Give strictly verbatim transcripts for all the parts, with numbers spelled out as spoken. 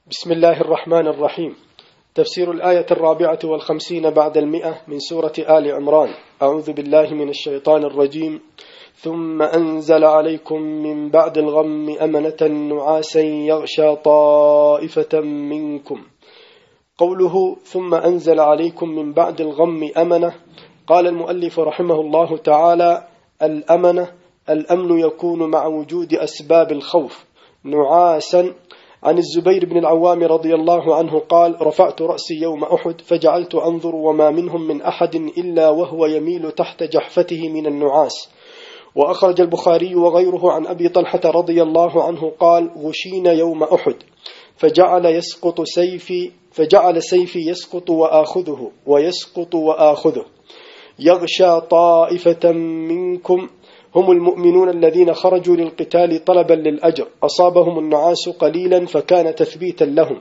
بسم الله الرحمن الرحيم. تفسير الآية الرابعة والخمسين بعد المئة من سورة آل عمران. أعوذ بالله من الشيطان الرجيم. ثم أنزل عليكم من بعد الغم أمنة نعاسا يغشى طائفة منكم. قوله ثم أنزل عليكم من بعد الغم أمنة، قال المؤلف رحمه الله تعالى: الأمنة الأمن يكون مع وجود أسباب الخوف. نعاسا. عن الزبير بن العوام رضي الله عنه قال: رفعت رأسي يوم أحد فجعلت أنظر وما منهم من أحد إلا وهو يميل تحت جحفته من النعاس. وأخرج البخاري وغيره عن أبي طلحة رضي الله عنه قال: غشينا يوم أحد فجعل يسقط سيفي فجعل سيفي يسقط وآخذه ويسقط وآخذه يغشى طائفة منكم هم المؤمنون الذين خرجوا للقتال طلبا للأجر، أصابهم النعاس قليلا فكان تثبيتا لهم،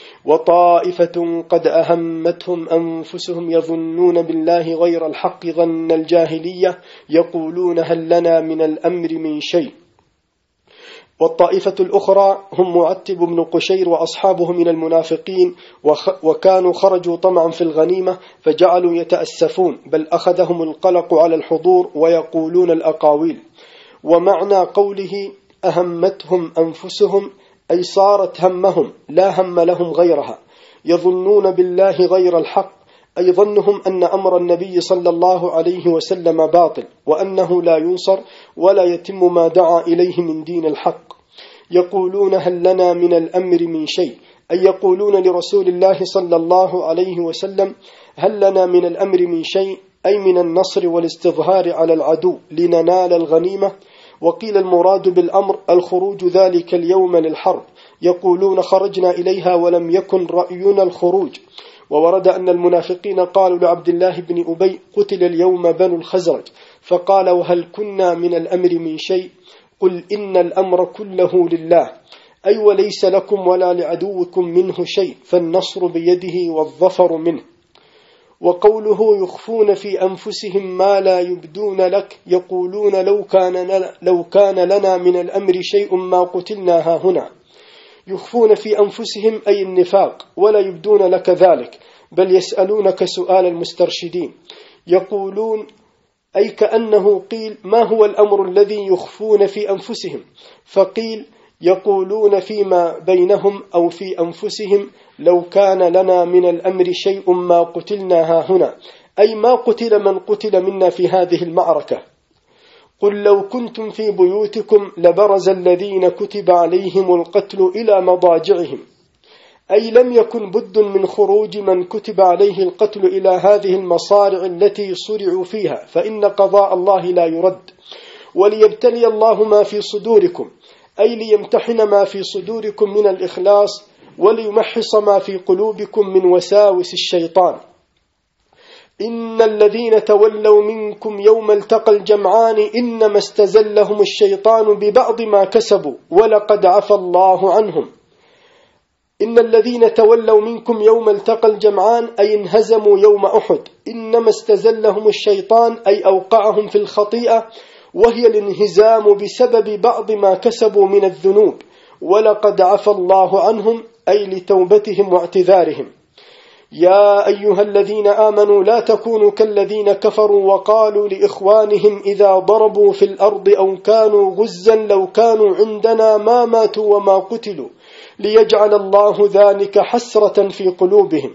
وطائفة قد أهمتهم أنفسهم يظنون بالله غير الحق ظن الجاهلية يقولون هل لنا من الأمر من شيء. والطائفة الأخرى هم معتب بن قشير وأصحابه من المنافقين، وكانوا خرجوا طمعا في الغنيمة فجعلوا يتأسفون، بل أخذهم القلق على الحضور ويقولون الأقاويل. ومعنى قوله أهمتهم أنفسهم أي صارت همهم لا هم لهم غيرها، يظنون بالله غير الحق أي ظنهم أن أمر النبي صلى الله عليه وسلم باطل، وأنه لا ينصر ولا يتم ما دعا إليه من دين الحق. يقولون هل لنا من الأمر من شيء، أي يقولون لرسول الله صلى الله عليه وسلم هل لنا من الأمر من شيء، أي من النصر والاستظهار على العدو لننال الغنيمة. وقيل المراد بالأمر الخروج ذلك اليوم للحرب، يقولون خرجنا إليها ولم يكن رأينا الخروج. وورد أن المنافقين قالوا لعبد الله بن أبي قتل اليوم بنو الخزرج، فقال وهل كنا من الأمر من شيء، قل إن الأمر كله لله، أي وليس لكم ولا لعدوكم منه شيء، فالنصر بيده والظفر منه. وقوله يخفون في أنفسهم ما لا يبدون لك، يقولون لو كان, لو كان لنا من الأمر شيء ما قتلنا هنا. يخفون في أنفسهم أي النفاق ولا يبدون لك ذلك، بل يسألونك سؤال المسترشدين. يقولون أي كأنه قيل ما هو الأمر الذي يخفون في أنفسهم، فقيل يقولون فيما بينهم أو في أنفسهم لو كان لنا من الأمر شيء ما قتلنا هنا، أي ما قتل من قتل منا في هذه المعركة. قل لو كنتم في بيوتكم لبرز الذين كتب عليهم القتل إلى مضاجعهم، أي لم يكن بد من خروج من كتب عليه القتل إلى هذه المصارع التي صرعوا فيها، فإن قضاء الله لا يرد. وليبتلي الله ما في صدوركم، أي ليمتحن ما في صدوركم من الإخلاص، وليمحص ما في قلوبكم من وساوس الشيطان. إن الذين تولوا منكم يوم التقى الجمعان إنما استزلهم الشيطان ببعض ما كسبوا ولقد عفى الله عنهم. إن الذين تولوا منكم يوم التقى الجمعان أي انهزموا يوم أحد، إنما استزلهم الشيطان أي أوقعهم في الخطيئة، وهي الانهزام بسبب بعض ما كسبوا من الذنوب، ولقد عفى الله عنهم أي لتوبتهم واعتذارهم. يا أيها الذين آمنوا لا تكونوا كالذين كفروا وقالوا لإخوانهم إذا ضربوا في الأرض أو كانوا غزا لو كانوا عندنا ما ماتوا وما قتلوا ليجعل الله ذلك حسرة في قلوبهم.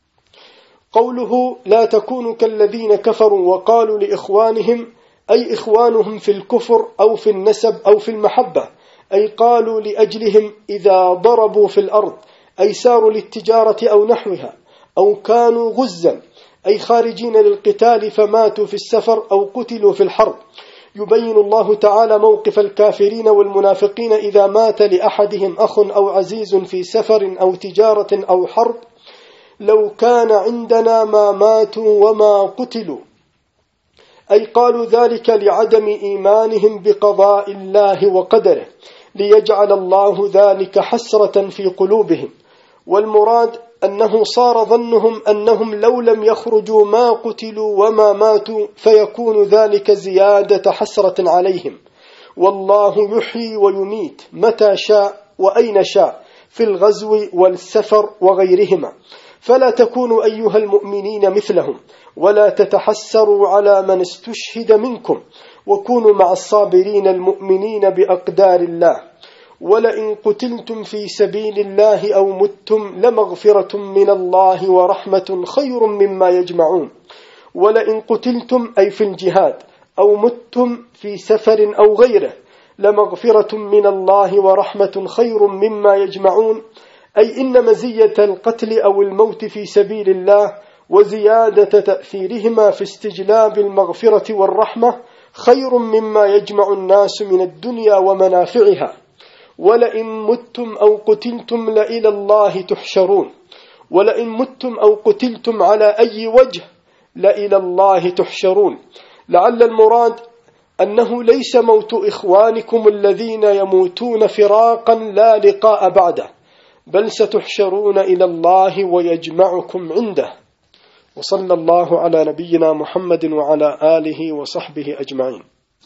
قوله لا تكونوا كالذين كفروا وقالوا لإخوانهم أي إخوانهم في الكفر أو في النسب أو في المحبة، أي قالوا لأجلهم إذا ضربوا في الأرض أي ساروا للتجارة أو نحوها، أو كانوا غزا أي خارجين للقتال فماتوا في السفر أو قتلوا في الحرب. يبين الله تعالى موقف الكافرين والمنافقين إذا مات لأحدهم أخ أو عزيز في سفر أو تجارة أو حرب، لو كان عندنا ما ماتوا وما قتلوا، أي قالوا ذلك لعدم إيمانهم بقضاء الله وقدره، ليجعل الله ذلك حسرة في قلوبهم. والمراد أنه صار ظنهم أنهم لو لم يخرجوا ما قتلوا وما ماتوا، فيكون ذلك زيادة حسرة عليهم. والله يحيي ويميت متى شاء وأين شاء، في الغزو والسفر وغيرهما، فلا تكونوا أيها المؤمنين مثلهم، ولا تتحسروا على من استشهد منكم، وكونوا مع الصابرين المؤمنين بأقدار الله. ولئن قتلتم في سبيل الله أو متم لمغفرة من الله ورحمة خير مما يجمعون. ولئن قتلتم أي في الجهاد أو متم في سفر أو غيره لمغفرة من الله ورحمة خير مما يجمعون، أي إن مزية القتل أو الموت في سبيل الله وزيادة تأثيرهما في استجلاب المغفرة والرحمة خير مما يجمع الناس من الدنيا ومنافعها. ولئن متم أو قتلتم لإلى الله تحشرون. ولئن متم أو قتلتم على أي وجه لإلى الله تحشرون، لعل المراد أنه ليس موت إخوانكم الذين يموتون فراقا لا لقاء بعده، بل ستحشرون إلى الله ويجمعكم عنده. وصلى الله على نبينا محمد وعلى آله وصحبه أجمعين.